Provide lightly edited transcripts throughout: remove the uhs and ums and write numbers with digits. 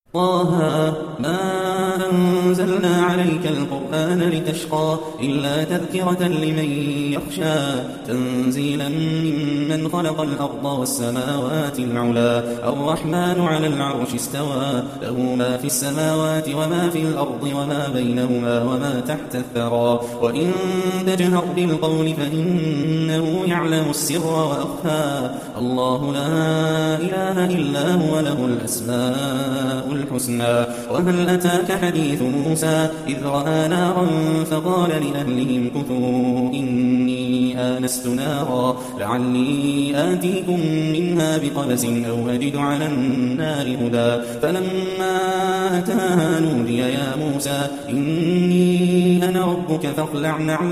طه ما أنزلنا عليك القرآن لتشقى إلا تذكرة لمن يخشى تنزيلا ممن خلق الأرض والسماوات العلا الرحمن على العرش استوى له ما في السماوات وما في الأرض وما بينهما وما تحت الثرى وإن تجهر بالقول فإنه يعلم السر وأخفى الله لا إله إلا هو له الأسماء الحسنى وهل أتاك حديث موسى إذ رأى نارا فقال لأهلهم كثوا إني آنست نارا لعلي آتيكم منها بقبس أو أجد على النار هدى فلما أتاها نودي يا موسى إني أنا ربك فاخلع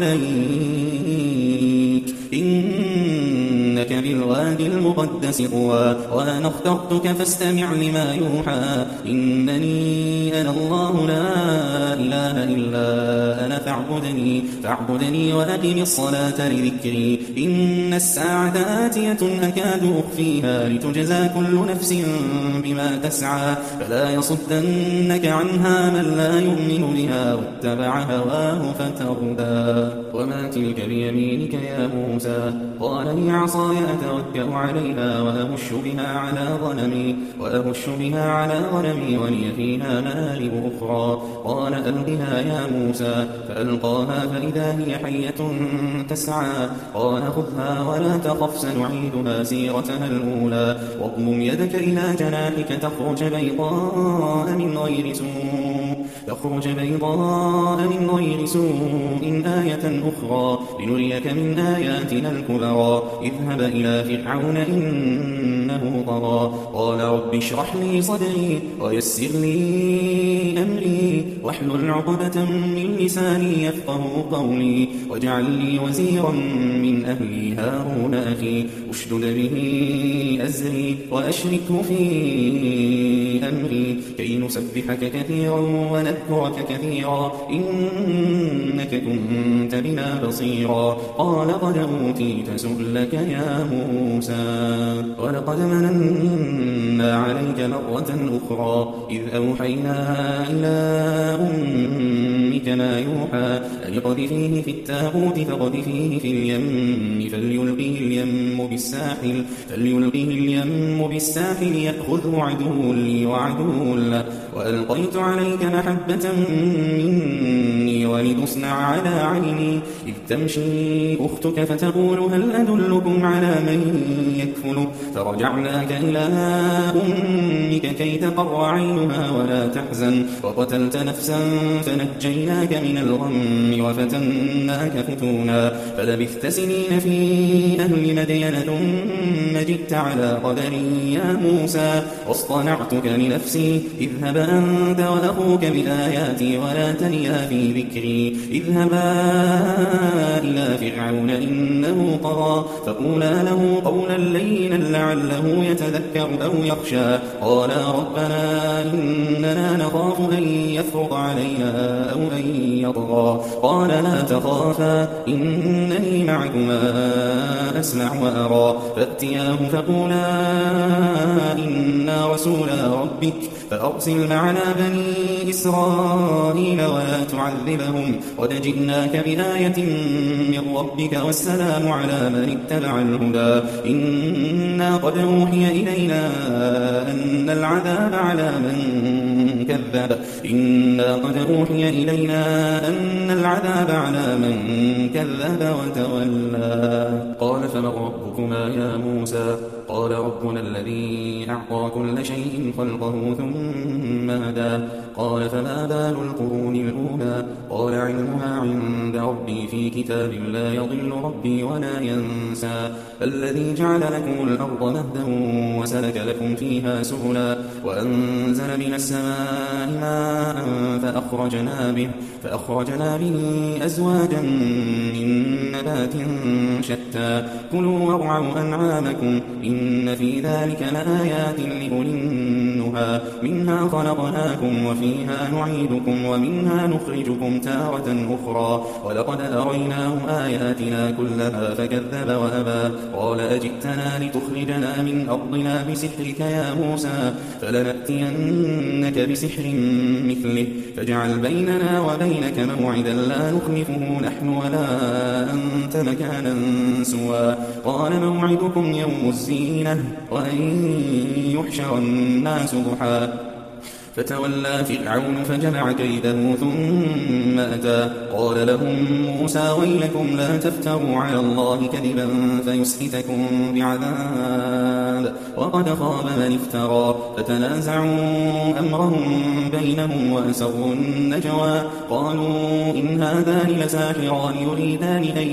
نعليك إنك بالوادي المقدس طوى وأنا اخترتك فاستمع لما يوحى إنني أنا الله لا إله إلا أنا فاعبدني وأقم الصلاة لذكري إن الساعة آتية أكاد أخفيها لتجزى كل نفس بما تسعى فلا يصدنك عنها من لا يؤمن بها واتبع هواه فتردى وما تلك بيمينك يا موسى قال هي عصاي أتوكأ عليها وأهش بها على غنمي ولي فيها مآرب أخرى قال ألقها يا موسى فألقاها فإذا هي حية تسعى قال خذها ولا تخف سنعيدها سيرتها الأولى واضمم يدك إلى جناحك تخرج بيضاء من غير سوء آية أخرى لنريك من آياتنا الكبرى اذهب إلى فرعون إنه طغى قال رب اشرح لي صدري ويسر لي أمري واحلل عقدة من لساني يفقه قولي واجعل لي وزيرا من أهلي هارون أخي اشدد به أزري وأشركه في أمري كي نسبحك كثيرا ونذكرك كثيرا إنك كنت بنا بصيرا قال قد أوتيت سؤلك يا موسى ولقد مننا عليك مرة أخرى إذ أوحينا إلى أمك ما يوحى أن اقذفيه في التابوت فاقذفيه في اليم فليلقيه اليم بالساحل يأخذه عدو لي وعدو له وألقيت عليك محبة مني ولتصنع على عيني إذ تمشي أختك فتقول هل أدلكم على من يكفله فرجعناك إلى أمك كي تقر عينها ولا تحزن وقتلت نفسا فنجيناك من الغم وفتناك فتونا فلبثت سنين في أهل مدين ثم جئت على قدري يا موسى واصطنعتك لنفسي اذهب أنت وأخوك بآياتي ولا تنيا في ذكري اذهبا إلى فرعون إنه طغى فقولا له قولا لينا لعله يتذكر أو يخشى قالا ربنا إننا نخاف أن يفرط علينا أو أن يطغى قال لا تخافا إنني معكما أسمع وأرى فأتياه فقولا إنا رسولا ربك فأرسل معنا بني إسرائيل ولا تعذبهم قد جئناك بآية من ربك والسلام على من اتبع الهدى إنا قد أوحي إلينا أن العذاب على من كذب وتولى قال فمن ربكما يا موسى قال ربنا الذي أعطى كل شيء خلقه ثم هدى قال فما بال القرون الأولى قال علمها عند ربي في كتاب لا يضل ربي ولا ينسى الذي جعل لكم الأرض مهدا وسلك لكم فيها سبلا وأنزل من السماء ماء فأخرجنا به أزواجا من نبات شتى كلوا وارعوا أنعامكم إن في ذلك لآيات لأولي النهى منها خلقناكم وفيها نعيدكم ومنها نخرجكم تارة أخرى ولقد أريناه آياتنا كلها فكذب وأبى قال أجئتنا لتخرجنا من أرضنا بسحرك يا موسى فلنأتينك بسحر مثله فاجعل بيننا وبينك موعدا لا نخلفه نحن ولا أنت مكانا سوى قال موعدكم يوم الزينة وأن يحشر الناس ضحى فتولى فرعون فجمع كيده ثم أتى قال لهم موسى ويلكم لا تفتروا على الله كذبا فيسحتكم بعذاب وقد خاب من افترى فتنازعوا أمرهم بينهم وأسروا النجوى قالوا إن هذان لساحران يريدان أن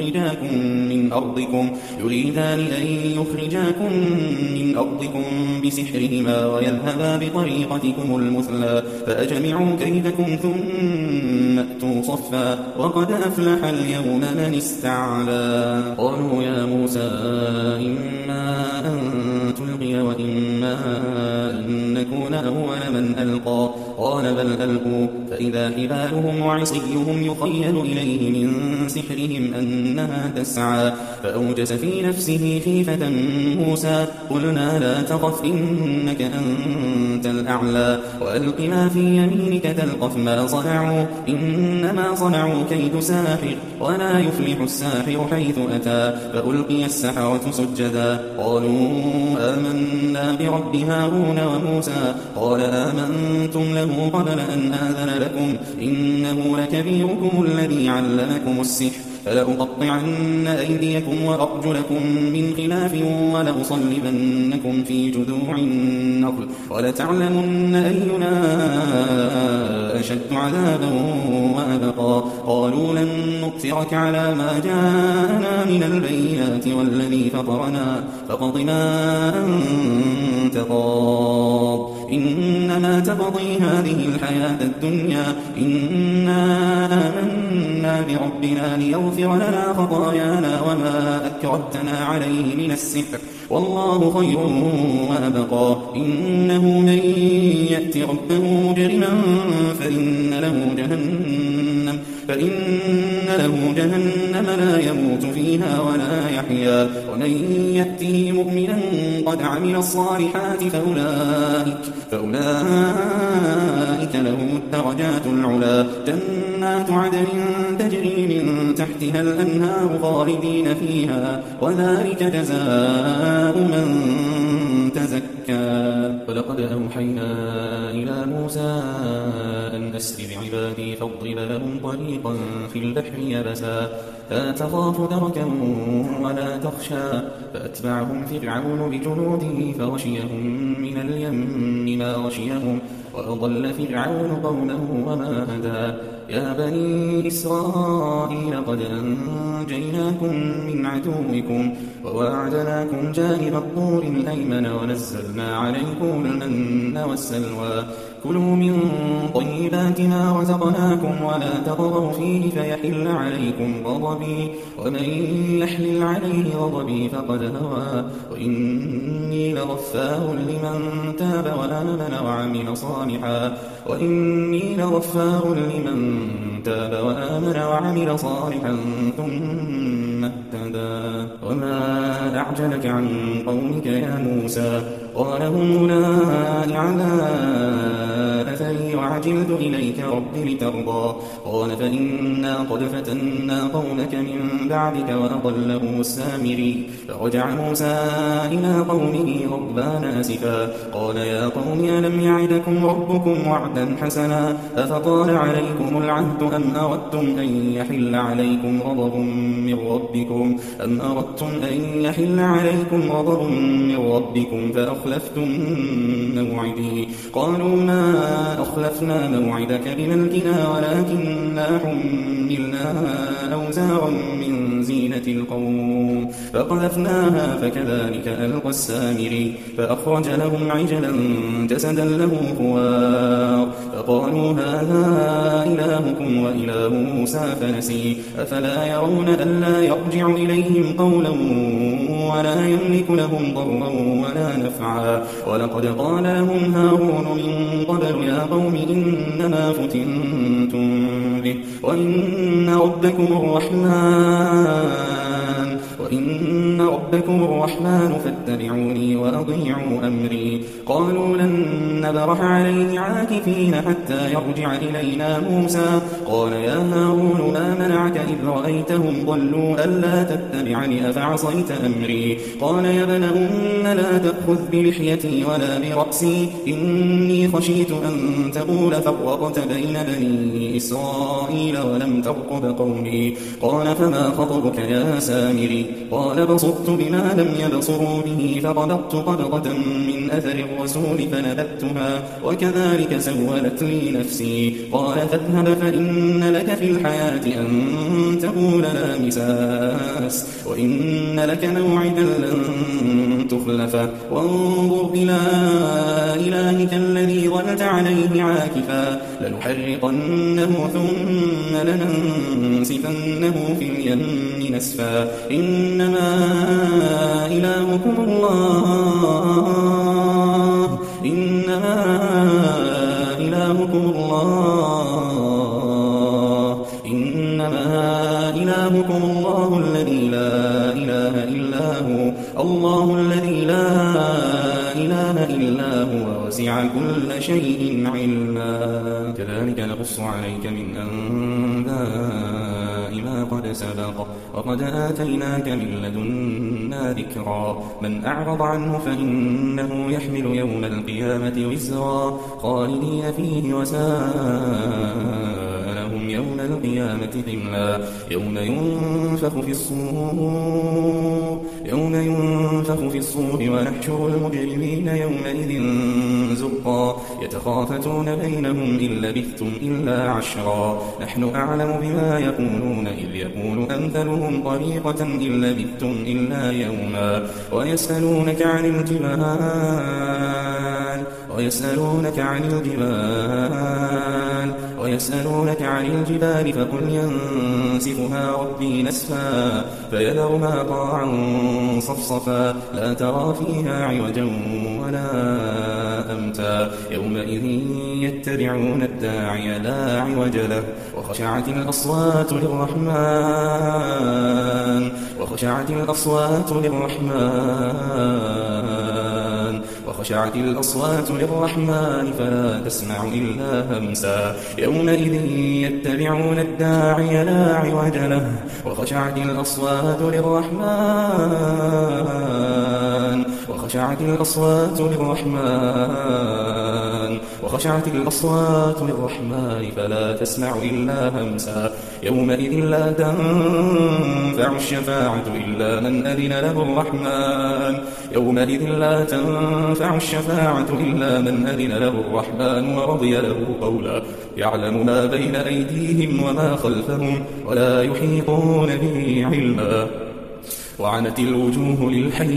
يخرجاكم من أرضكم بسحرهما ويذهبا بطريقتكم المثلى فأجمعوا كيدكم ثم أتوا صفا وقد أفلح اليوم من استعلى قالوا يا موسى إما أن تلقي وإما أن نكون أول من ألقى قال بل ألقوا فإذا حبالهم وعصيهم يخيل إليه من سحرهم أنها تسعى فأوجس في نفسه خيفة موسى قلنا لا تخف إنك أنت الأعلى وألق ما في يمينك تلقف ما صنعوا إنما صنعوا كيد ساحر ولا يفلح الساحر حيث أتى فألقي السحرة سجدا قالوا آمنا برب هارون وموسى قال آمنتم له قبل أن آذن لكم إنه لكبيركم الذي علمكم السحر فلأقطعن أيديكم وأرجلكم من خلاف ولأصلبنكم في جذوع النخل ولتعلمن أينا أشد عذابا وأبقى قالوا لن نؤثرك على ما جاءنا من البينات والذي فطرنا فاقض ما أنت قاض إنما تقضي هذه الحياة الدنيا إنا آمنا بربنا ليغفر لنا خطايانا وما أكرهتنا عليه من السحر والله خير وأبقى إنه من يأت ربه مجرما فإن له جهنم لا يموت فيها ولا يحيا ومن يأته مؤمنا قد عمل الصالحات فأولئك لهم الدرجات العلا جنات عدن تجري من تحتها الأنهار خالدين فيها وذلك جزاء من تزكى ولقد أوحينا إلى موسى أن أسر بعبادي فاضرب لهم طريقا في البحر يبسا لا تخاف دركا ولا تخشى فأتبعهم فرعون بجنوده فغشيهم من اليم ما غشيهم وأضل فرعون قومه وما هدى يا بني إسرائيل قد أنجيناكم من عدوكم وواعدناكم جانب الطور الأيمن ونزلنا عليكم المن والسلوى كلوا من طيبات ما رزقناكم ولا تطغوا فيه فيحل عليكم غضبي ومن يحلل عليه غضبي فقد هوى وإني لغفار لمن تاب وآمن وعمل صالحا ثم اهتدى وما أعجلك عن قومك يا موسى قال هم أولئك على أثري وعجلت إليك رب لترضى قال فإنا قد فتنا قومك من بعدك وأضلهم السامري فرجع موسى إلى قومه غضبان آسفا قال يا قوم ألم يعدكم ربكم وعدا حسنا أفطال عليكم العهد أم أردتم أن يحل عليكم غضب من ربكم فأخلفتم موعدي قالوا ما أخلفنا موعدك بملكنا ولكننا حملنا أوزارا من زينة القوم فقذفناها فكذلك ألقى السامري فأخرج لهم عجلا جسدا له خوار فقالوا هذا إلهكم وإله موسى فنسي أفلا يرون ألا يرجع إليهم قولا ولا يملك لهم ضرا ولا نفعا ولقد قال لهم هارون من قبل يا قوم إنما فتنتم به وإن ربكم الرحمن وإن ربكم الرحمن فاتبعوني وأطيعوا أمري. قالوا لن نبرح عليه عاكفين حتى يرجع إلينا موسى. قال يا هارون ما منعك إذ رأيتهم ضلوا ألا تتبعني أفعصيت أمري. قال يا ابن أم لا تأخذ بلحيتي ولا برأسي إني خشيت أن تقول فرقت بين بني إسرائيل ولم ترقب قولي. قال فما خطبك يا سامري؟ قال بصرت بما لم يبصروا به فقبضت قبضة من أثر الرسول فنبذتها وكذلك سولت لي نفسي. قال فاذهب فإن لك في الحياة أن تقول لا مساس وإن لك موعدا لن تخلفه وانظر إلى إلهك الذي ظلت عليه عاكفا لنحرقنه ثم لننسفنه في اليم نسفا إنما إلهكم الله إنما إلهكم الله إنما إلهكم الله الذي لا إله إلا هو الله الذي لا إله إلا هو وسع كل شيء علما. كذلك نقص عليك من أنباء ما قد سبق وقد آتيناك من لدنا ذكرا. من أعرض عنه فإنه يحمل يوم القيامة وزرا خالدين فيه وساء لهم يوم القيامة حملا. يوم ينفخ في الصور ونحشر المجرمين يومئذ زرقا يتخافتون بينهم إن لبثتم إلا عشرا نحن أعلم بما يقولون إذ يقول أمثلهم طريقة إن لبثتم إلا يوما ويسألونك عن الجبال فقل ينسفها ربي نسفا فيذرها قاعا صفصفا لا ترى فيها عوجا ولا أمتا يومئذ يتبعون الداعي لا عوج له وخشعت الأصوات للرحمن فلا تسمع إلا همسا يومئذ يتبعون الداعي لا عوج له وخشعت الأصوات للرحمن فلا تسمع إلا همسا يومئذ لا تنفع الشفاعة إلا من أذن له الرحمن ورضي له قولا يعلم ما بين أيديهم وما خلفهم ولا يحيطون به علما وعنت الوجوه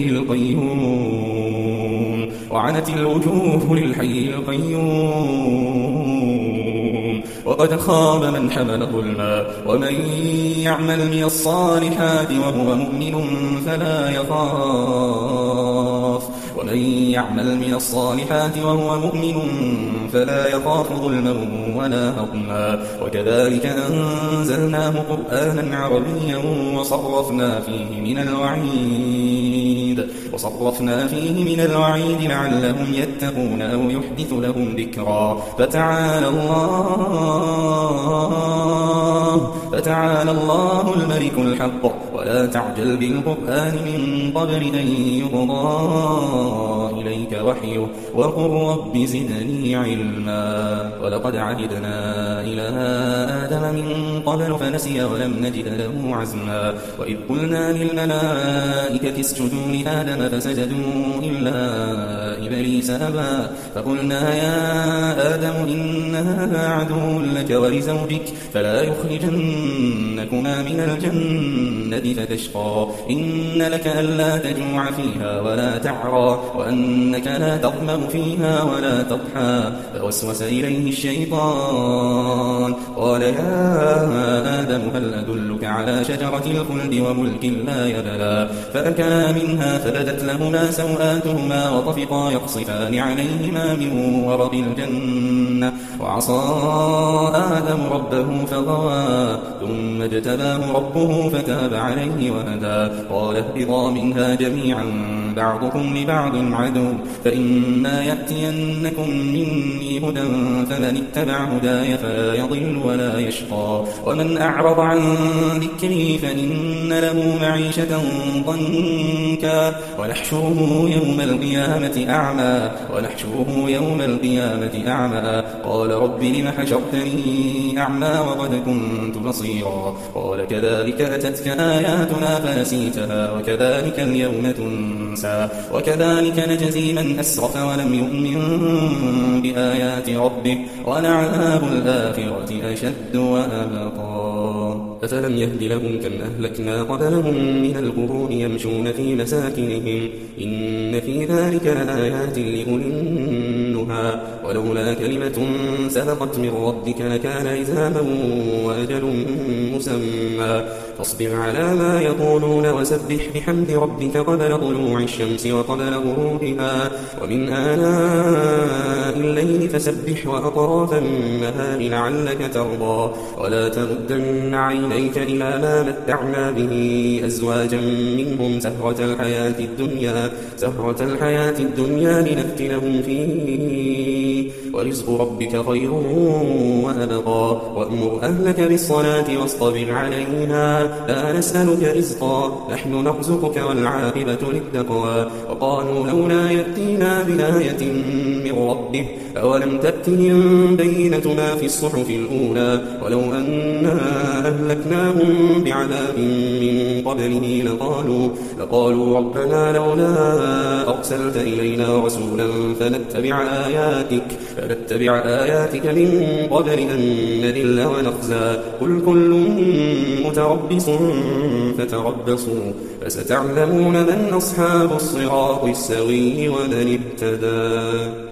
للحي القيوم وقد خاب من حمل ظلما ومن يعمل من الصالحات وهو مؤمن فلا يخاف ظلما ولا هضما وكذلك أنزلناه قرآنا عربيا وصرفنا فيه من الوعيد لعلهم يتقون أو يحدث لهم ذكرا فتعالى الله الملك الحق ولا تعجل بالقرآن من قبل أن يقضى إليك وحيه وقل رب زدني علما ولقد عهدنا إلى آدم من قبل فنسي ولم نجد له عزما وإذ قلنا للملائكة اسجدوا لآدم فسجدوا إلا إبليس أبى فقلنا يا آدم إن هذا عدو لك ولزوجك فلا يخرجنكما من الجنة فتشقى إن لك ألا تجوع فيها ولا تعرى وأنك لا تظمأ فيها ولا تضحى فوسوس إليه الشيطان قال يا آدم هل أدلك على شجرة الخلد وملك لا يبلى فأكلا منها فبدت لهما سوآتهما وطفقا يقصفان عليهما من ورق الجنة وعصى آدم ربه فغوى ثم اجتباه ربه فتاب عليه وهدى قال اهبطا منها جميعا بعضكم لبعض عدو فإما يأتينكم مني هدى فمن اتبع هداي فلا يضل ولا يشقى ومن أعرض عن ذكري فإن له معيشة ضنكا ونحشره يوم القيامة أعمى قال رب لم حشرتني أعمى وقد كنت بصيرا قال كذلك أتتك آياتنا فنسيتها وكذلك اليوم تنسى وكذلك نجزي من أسرف ولم يؤمن بآيات ربه ولعذاب الآخرة أشد وأبقى أفلم يهد لهم كم أهلكنا قبلهم من القرون يمشون في مساكنهم إن في ذلك لآيات لأولي النهى ولولا كلمة سبقت من ربك لكان لزاما وأجل مسمى فاصبر على ما يقولون وسبح بحمد ربك قبل طلوع الشمس وقبل غروبها ومن آلاء الليل فسبح وأطراف النهار لعلك ترضى ولا تمدن عينيك إلى ما متعنا به أزواجا منهم سهرة الحياة الدنيا لنفتنهم فيه ورزق ربك خير وأبقى وأمر أهلك بالصلاة واصطبر عليها لا نسألك رزقا نحن نرزقك والعاقبة للتقوى وقالوا لولا يأتينا بآية من ربه أولم تأتهم بينة ما في الصحف الأولى ولو أنا أهلكناهم بعذاب من قبله لقالوا ربنا لولا أرسلت إلينا رسولا فنتبع آياتك من قبل أن نذل ونخزى قل كل متربص فتربصوا فستعلمون من أصحاب الصراط السوي ومن اهتدى.